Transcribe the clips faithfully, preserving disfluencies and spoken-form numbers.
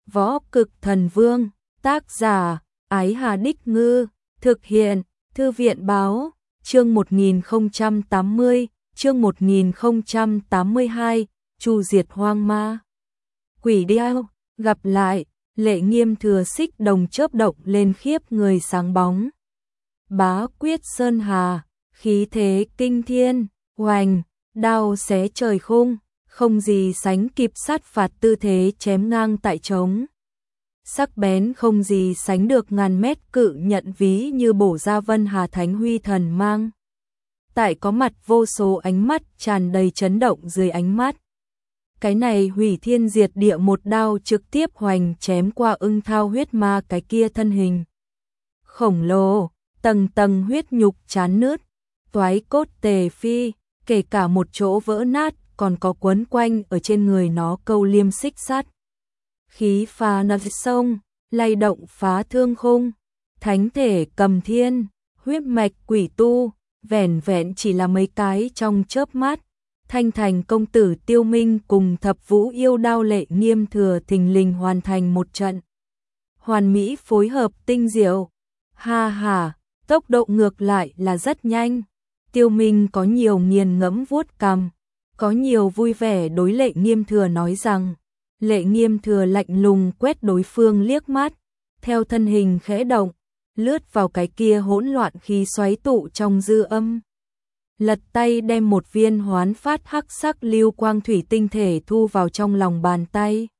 Võ Cực Thần Vương, tác giả, Ái Hà Đích Ngư, thực hiện, Thư viện Báo, chương một nghìn không trăm tám mươi, chương một nghìn không trăm tám mươi hai, Chu diệt hoang ma. Quỷ điêu, gặp lại, Lệ Nghiêm Thừa xích đồng chớp động lên khiếp người sáng bóng. Bá quyết sơn hà, khí thế kinh thiên, oành, đao xé trời khung, không gì sánh kịp sát phạt tư thế chém ngang tại trống. Sắc bén không gì sánh được ngàn mét cự nhận ví như bổ ra vân hà thánh huy thần mang. Tại có mặt vô số ánh mắt tràn đầy chấn động dưới ánh mắt. Cái này hủy thiên diệt địa một đao trực tiếp hoành chém qua ưng thao huyết ma cái kia thân hình. Khổng lồ, tầng tầng huyết nhục chán nứt, toái cốt tề phi, kể cả một chỗ vỡ nát còn có quấn quanh ở trên người nó câu liêm xích sắt. Khí phá nập sông, lay động phá thương khung, thánh thể cầm thiên, huyết mạch quỷ tu, vẻn vẹn chỉ là mấy cái trong chớp mắt. Thanh thành công tử Tiêu Minh cùng thập vũ yêu đao Lệ Nghiêm Thừa thình lình hoàn thành một trận. Hoàn mỹ phối hợp tinh diệu. Ha ha, tốc độ ngược lại là rất nhanh. Tiêu Minh có nhiều nghiền ngẫm vuốt cằm, có nhiều vui vẻ đối Lệ Nghiêm Thừa nói rằng. Lệ Nghiêm Thừa lạnh lùng quét đối phương liếc mắt, theo thân hình khẽ động, lướt vào cái kia hỗn loạn khí xoáy tụ trong dư âm. Lật tay đem một viên hoán phát hắc sắc lưu quang thủy tinh thể thu vào trong lòng bàn tay.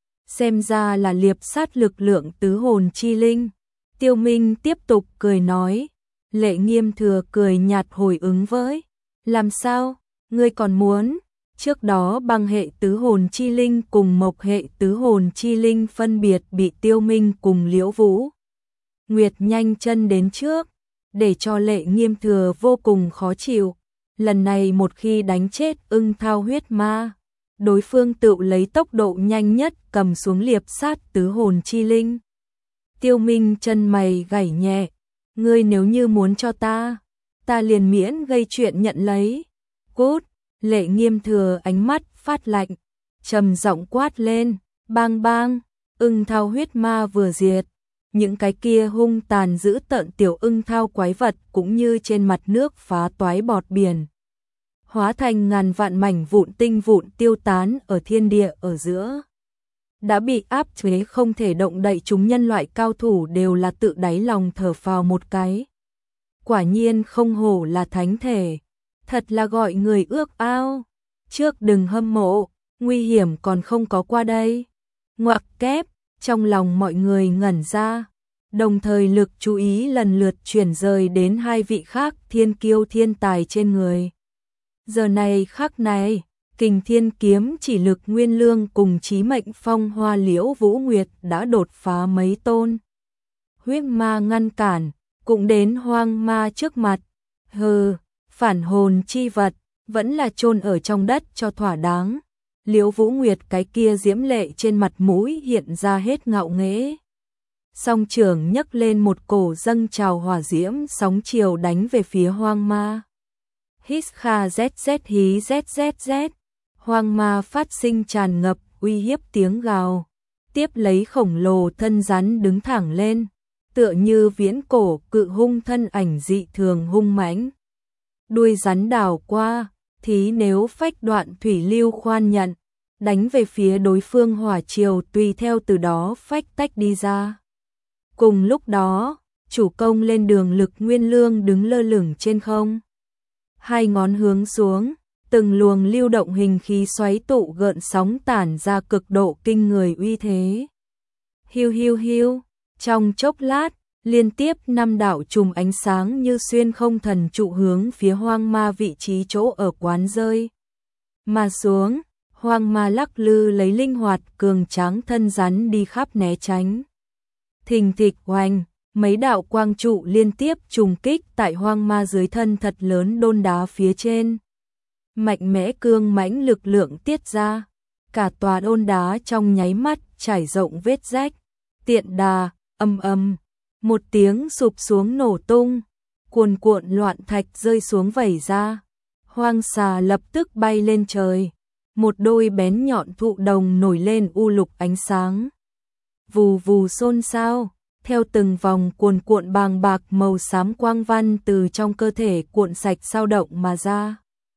Xem ra là liệp sát lực lượng tứ hồn chi linh. Tiêu Minh tiếp tục cười nói. Lệ Nghiêm Thừa cười nhạt hồi ứng với. Làm sao, ngươi còn muốn? Trước đó băng hệ tứ hồn chi linh cùng mộc hệ tứ hồn chi linh phân biệt bị Tiêu Minh cùng Liễu Vũ Nguyệt nhanh chân đến trước, để cho Lệ Nghiêm Thừa vô cùng khó chịu. Lần này một khi đánh chết ưng thao huyết ma, đối phương tự lấy tốc độ nhanh nhất cầm xuống liệp sát tứ hồn chi linh. Tiêu Minh chân mày gảy nhẹ, ngươi nếu như muốn cho ta, ta liền miễn gây chuyện nhận lấy. Cút! Lệ Nghiêm Thừa ánh mắt phát lạnh, trầm giọng quát lên, bang bang, ưng thao huyết ma vừa diệt. Những cái kia hung tàn dữ tợn tiểu ưng thao quái vật cũng như trên mặt nước phá toái bọt biển. Hóa thành ngàn vạn mảnh vụn tinh vụn tiêu tán ở thiên địa ở giữa. Đã bị áp chế không thể động đậy chúng nhân loại cao thủ đều là tự đáy lòng thở phào một cái. Quả nhiên không hổ là thánh thể. Thật là gọi người ước ao. Trước đừng hâm mộ, nguy hiểm còn không có qua đây. Ngoặc kép, trong lòng mọi người ngẩn ra. Đồng thời lực chú ý lần lượt chuyển rời đến hai vị khác thiên kiêu thiên tài trên người. Giờ này khắc này, Kình Thiên Kiếm chỉ lực Nguyên Lương cùng Chí Mệnh Phong Hoa Liễu Vũ Nguyệt đã đột phá mấy tôn. Huyết ma ngăn cản, cũng đến hoang ma trước mặt. Hừ, phản hồn chi vật, vẫn là chôn ở trong đất cho thỏa đáng. Liễu Vũ Nguyệt cái kia diễm lệ trên mặt mũi hiện ra hết ngạo nghễ. Song trường nhấc lên một cổ dâng trào hỏa diễm sóng chiều đánh về phía hoang ma. Hít kha zz hí zzz, hoang ma phát sinh tràn ngập uy hiếp tiếng gào, tiếp lấy khổng lồ thân rắn đứng thẳng lên, tựa như viễn cổ cự hung thân ảnh dị thường hung mãnh. Đuôi rắn đảo qua, thí nếu phách đoạn thủy lưu khoan nhận, đánh về phía đối phương hỏa chiều tùy theo từ đó phách tách đi ra. Cùng lúc đó, chủ công lên đường lực Nguyên Lương đứng lơ lửng trên không. Hai ngón hướng xuống, từng luồng lưu động hình khí xoáy tụ gợn sóng tản ra cực độ kinh người uy thế. Hiu hiu hiu, trong chốc lát, liên tiếp năm đạo chùm ánh sáng như xuyên không thần trụ hướng phía hoang ma vị trí chỗ ở quán rơi. Mà xuống, hoang ma lắc lư lấy linh hoạt cường tráng thân rắn đi khắp né tránh. Thình thịch oanh, mấy đạo quang trụ liên tiếp trùng kích tại hoang ma dưới thân thật lớn đôn đá phía trên. Mạnh mẽ cương mãnh lực lượng tiết ra, cả tòa đôn đá trong nháy mắt trải rộng vết rách. Tiện đà, âm âm, một tiếng sụp xuống nổ tung, cuồn cuộn loạn thạch rơi xuống vẩy ra. Hoang xà lập tức bay lên trời, một đôi bén nhọn thụ đồng nổi lên u lục ánh sáng. vù vù xôn xao, theo từng vòng cuồn cuộn bàng bạc màu xám quang văn từ trong cơ thể cuộn sạch sao động mà ra.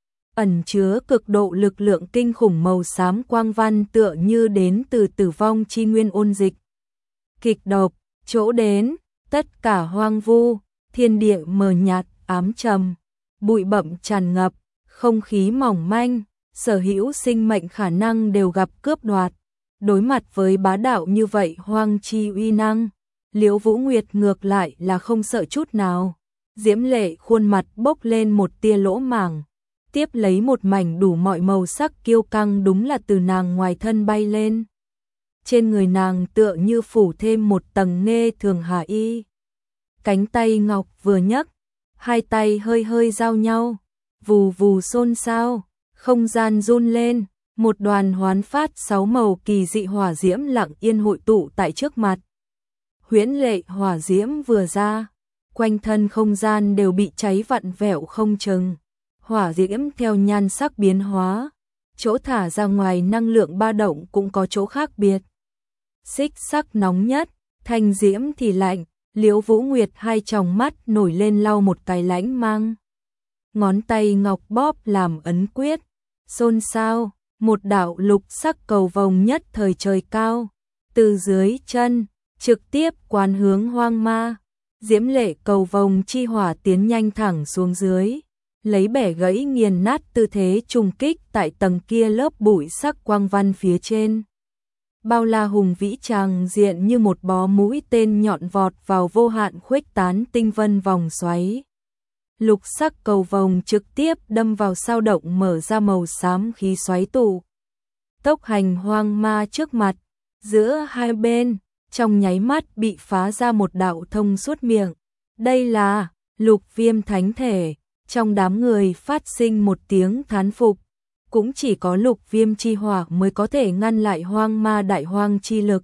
Ẩn chứa cực độ lực lượng kinh khủng màu xám quang văn tựa như đến từ tử vong chi nguyên ôn dịch. Kịch độc, chỗ đến, tất cả hoang vu, thiên địa mờ nhạt, ám trầm, bụi bặm tràn ngập, không khí mỏng manh, sở hữu sinh mệnh khả năng đều gặp cướp đoạt. Đối mặt với bá đạo như vậy hoang chi uy năng, Liễu Vũ Nguyệt ngược lại là không sợ chút nào. Diễm Lệ khuôn mặt bốc lên một tia lỗ mảng, tiếp lấy một mảnh đủ mọi màu sắc kiêu căng đúng là từ nàng ngoài thân bay lên. Trên người nàng tựa như phủ thêm một tầng nghe thường hà y. Cánh tay ngọc vừa nhấc, hai tay hơi hơi giao nhau, vù vù xôn xao, không gian run lên, một đoàn hoán phát sáu màu kỳ dị hỏa diễm lặng yên hội tụ tại trước mặt. Huyễn lệ hỏa diễm vừa ra, quanh thân không gian đều bị cháy vặn vẹo không chừng. Hỏa diễm theo nhan sắc biến hóa, chỗ thả ra ngoài năng lượng ba động cũng có chỗ khác biệt. Xích sắc nóng nhất, thanh diễm thì lạnh, Liễu Vũ Nguyệt hai tròng mắt nổi lên lau một cái lãnh mang. Ngón tay ngọc bóp làm ấn quyết, xôn xao, một đạo lục sắc cầu vồng nhất thời trời cao, từ dưới chân, trực tiếp quán hướng hoang ma. Diễm lệ cầu vồng chi hỏa tiến nhanh thẳng xuống dưới, lấy bẻ gãy nghiền nát tư thế trùng kích tại tầng kia lớp bụi sắc quang văn phía trên. Bao la hùng vĩ tràng diện như một bó mũi tên nhọn vọt vào vô hạn khuếch tán tinh vân vòng xoáy. Lục sắc cầu vồng trực tiếp đâm vào sao động mở ra màu xám khí xoáy tụ. Tốc hành hoang ma trước mặt, giữa hai bên, trong nháy mắt bị phá ra một đạo thông suốt miệng. Đây là Lục Viêm thánh thể, trong đám người phát sinh một tiếng thán phục. Cũng chỉ có Lục Viêm chi hỏa mới có thể ngăn lại hoang ma đại hoang chi lực.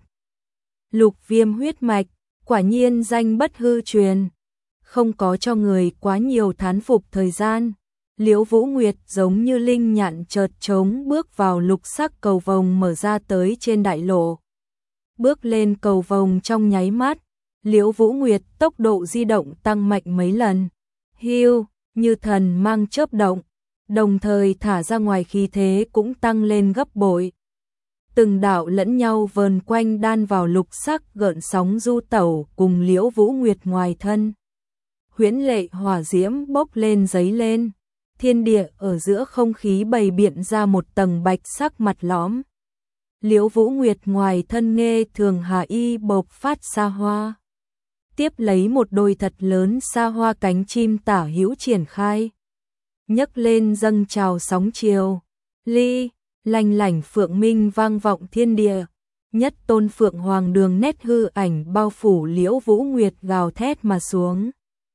Lục Viêm huyết mạch, quả nhiên danh bất hư truyền. Không có cho người quá nhiều thán phục thời gian. Liễu Vũ Nguyệt giống như linh nhạn chợt trống bước vào lục sắc cầu vồng mở ra tới trên đại lộ. Bước lên cầu vồng trong nháy mắt, Liễu Vũ Nguyệt tốc độ di động tăng mạnh mấy lần. Hiu, như thần mang chớp động, đồng thời thả ra ngoài khí thế cũng tăng lên gấp bội. Từng đạo lẫn nhau vờn quanh đan vào lục sắc gợn sóng du tẩu cùng Liễu Vũ Nguyệt ngoài thân. Huyễn lệ hỏa diễm bốc lên giấy lên, thiên địa ở giữa không khí bày biện ra một tầng bạch sắc mặt lõm. Liễu Vũ Nguyệt ngoài thân nghe thường hà y bộc phát xa hoa. Tiếp lấy một đôi thật lớn xa hoa cánh chim tả hữu triển khai. Nhấc lên dâng trào sóng chiều. Ly, lanh lảnh phượng minh vang vọng thiên địa. Nhất tôn phượng hoàng đường nét hư ảnh bao phủ Liễu Vũ Nguyệt gào thét mà xuống.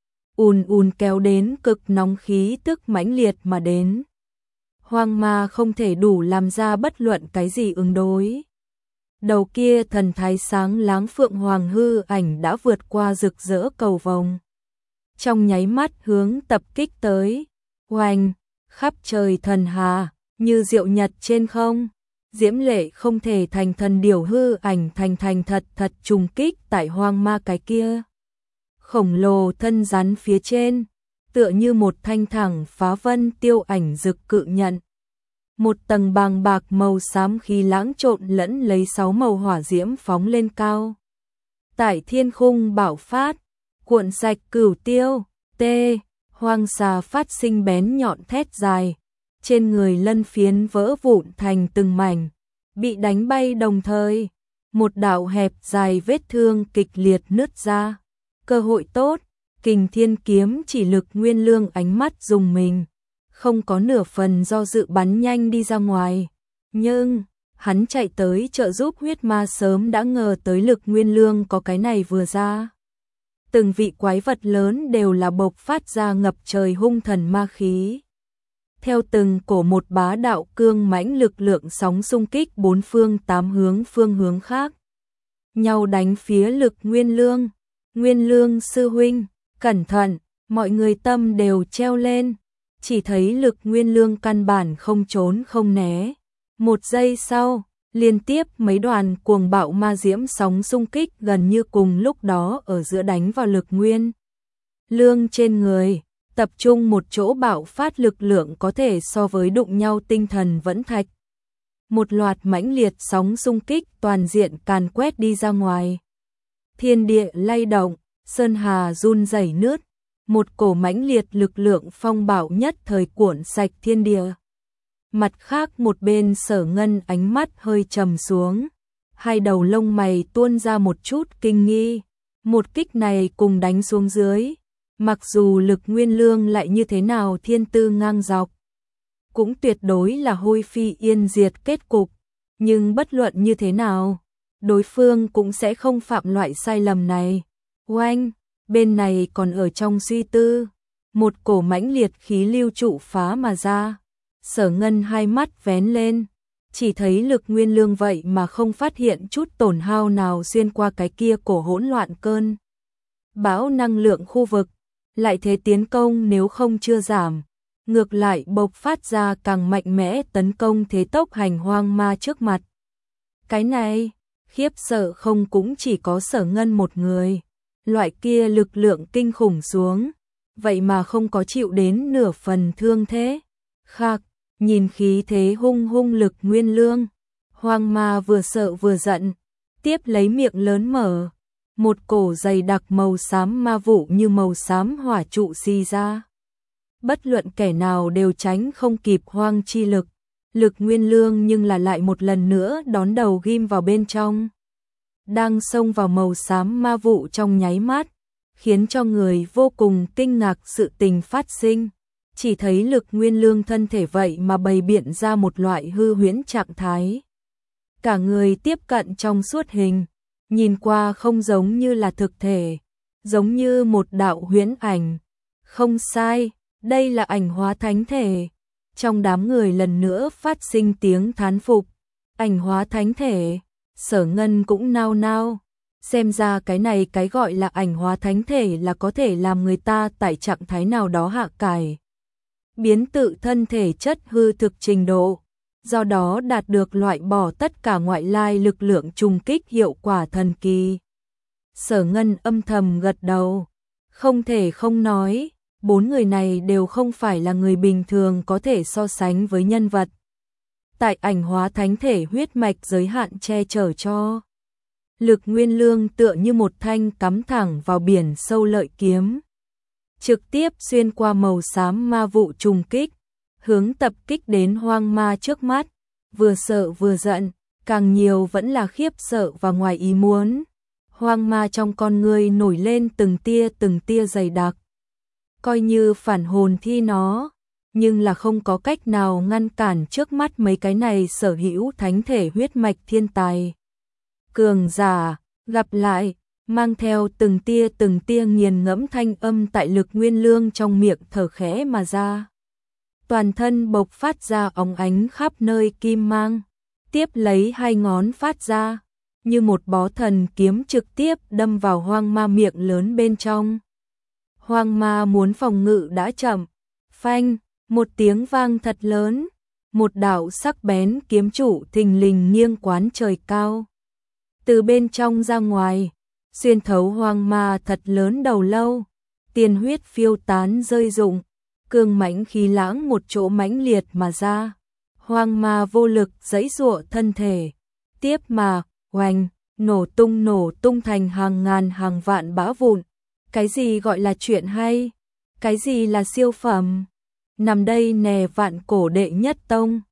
Ùn ùn kéo đến cực nóng khí tức mãnh liệt mà đến. Hoang ma không thể đủ làm ra bất luận cái gì ứng đối. Đầu kia thần thái sáng láng phượng hoàng hư ảnh đã vượt qua rực rỡ cầu vồng. Trong nháy mắt hướng tập kích tới. Oanh, khắp trời thần hà, như diệu nhật trên không. Diễm lệ không thể thành thần điều hư ảnh thành thành thật thật trùng kích tại hoang ma cái kia. Khổng lồ thân rắn phía trên, tựa như một thanh thẳng phá vân tiêu ảnh rực cự nhận. Một tầng bàng bạc màu xám khí lãng trộn lẫn lấy sáu màu hỏa diễm phóng lên cao. Tại thiên khung bạo phát, cuộn sạch cửu tiêu, tê, hoang xà phát sinh bén nhọn thét dài. Trên người lân phiến vỡ vụn thành từng mảnh, bị đánh bay đồng thời. Một đạo hẹp dài vết thương kịch liệt nứt ra. Cơ hội tốt, Kình Thiên kiếm chỉ lực Nguyên Lương ánh mắt dùng mình, không có nửa phần do dự bắn nhanh đi ra ngoài. Nhưng, hắn chạy tới trợ giúp huyết ma sớm đã ngờ tới lực Nguyên Lương có cái này vừa ra. Từng vị quái vật lớn đều là bộc phát ra ngập trời hung thần ma khí. Theo từng cổ một bá đạo cương mãnh lực lượng sóng xung kích bốn phương tám hướng phương hướng khác. Nhau đánh phía lực Nguyên Lương. Nguyên Lương sư huynh, cẩn thận, mọi người tâm đều treo lên, chỉ thấy lực Nguyên Lương căn bản không trốn không né. Một giây sau, Liên tiếp mấy đoàn cuồng bạo ma diễm sóng xung kích gần như cùng lúc đó ở giữa đánh vào lực nguyên lương trên người, tập trung một chỗ bạo phát lực lượng có thể so với đụng nhau tinh thần vẫn thạch. Một loạt mãnh liệt sóng xung kích toàn diện càn quét đi ra ngoài. Thiên địa lay động, sơn hà run rẩy nứt, một cổ mãnh liệt lực lượng phong bạo nhất thời cuộn sạch thiên địa. Mặt khác một bên Sở Ngân ánh mắt hơi trầm xuống, hai đầu lông mày tuôn ra một chút kinh nghi, một kích này cùng đánh xuống dưới, mặc dù lực nguyên lương lại như thế nào thiên tư ngang dọc, cũng tuyệt đối là hôi phi yên diệt kết cục, nhưng bất luận như thế nào, đối phương cũng sẽ không phạm loại sai lầm này. Oanh, bên này còn ở trong suy tư, một cổ mãnh liệt khí lưu trụ phá mà ra. Sở Ngân hai mắt vén lên, chỉ thấy lực nguyên lương vậy mà không phát hiện chút tổn hao nào xuyên qua cái kia cổ hỗn loạn cơn bão năng lượng khu vực, lại thế tiến công nếu không chưa giảm, ngược lại bộc phát ra càng mạnh mẽ tấn công thế tốc hành hoang ma trước mặt. Cái này, khiếp sợ không cũng chỉ có Sở Ngân một người, loại kia lực lượng kinh khủng xuống, vậy mà không có chịu đến nửa phần thương thế. Khạc, nhìn khí thế hung hung lực nguyên lương, hoang ma vừa sợ vừa giận, tiếp lấy miệng lớn mở, một cổ dày đặc màu xám ma vụ như màu xám hỏa trụ xì ra. Bất luận kẻ nào đều tránh không kịp hoang chi lực, lực nguyên lương nhưng là lại một lần nữa đón đầu ghim vào bên trong. Đang xông vào màu xám ma vụ trong nháy mắt, khiến cho người vô cùng kinh ngạc sự tình phát sinh. Chỉ thấy lực nguyên lương thân thể vậy mà bày biện ra một loại hư huyễn trạng thái. Cả người tiếp cận trong suốt hình, nhìn qua không giống như là thực thể, giống như một đạo huyễn ảnh. Không sai, đây là ảnh hóa thánh thể. Trong đám người lần nữa phát sinh tiếng thán phục. Ảnh hóa thánh thể, Sở Ngân cũng nao nao. Xem ra cái này cái gọi là ảnh hóa thánh thể là có thể làm người ta tại trạng thái nào đó hạ cải, biến tự thân thể chất hư thực trình độ, do đó đạt được loại bỏ tất cả ngoại lai lực lượng trùng kích hiệu quả thần kỳ. Sở Ngân âm thầm gật đầu, không thể không nói, bốn người này đều không phải là người bình thường có thể so sánh với nhân vật. Tại ảnh hóa thánh thể huyết mạch giới hạn che chở cho. Lực nguyên lương tựa như một thanh cắm thẳng vào biển sâu lợi kiếm, trực tiếp xuyên qua màu xám ma vụ trùng kích, hướng tập kích đến hoang ma trước mắt, vừa sợ vừa giận, càng nhiều vẫn là khiếp sợ và ngoài ý muốn. Hoang ma trong con người nổi lên từng tia từng tia dày đặc, coi như phản hồn thi nó, nhưng là không có cách nào ngăn cản trước mắt mấy cái này sở hữu thánh thể huyết mạch thiên tài. Cường giả, gặp lại, mang theo từng tia từng tia nghiền ngẫm thanh âm tại lực nguyên lương trong miệng thở khẽ mà ra. Toàn thân bộc phát ra óng ánh khắp nơi kim mang, tiếp lấy hai ngón phát ra, như một bó thần kiếm trực tiếp đâm vào hoang ma miệng lớn bên trong. Hoang ma muốn phòng ngự đã chậm, phanh, một tiếng vang thật lớn, một đạo sắc bén kiếm trụ thình lình nghiêng quán trời cao. Từ bên trong ra ngoài, xuyên thấu hoang ma thật lớn đầu lâu, tiên huyết phiêu tán rơi rụng, cương mãnh khí lãng một chỗ mãnh liệt mà ra. Hoang ma vô lực giãy giụa thân thể, tiếp mà, oanh, nổ tung nổ tung thành hàng ngàn hàng vạn bã vụn. Cái gì gọi là chuyện hay? Cái gì là siêu phẩm? Nằm đây nè vạn cổ đệ nhất tông.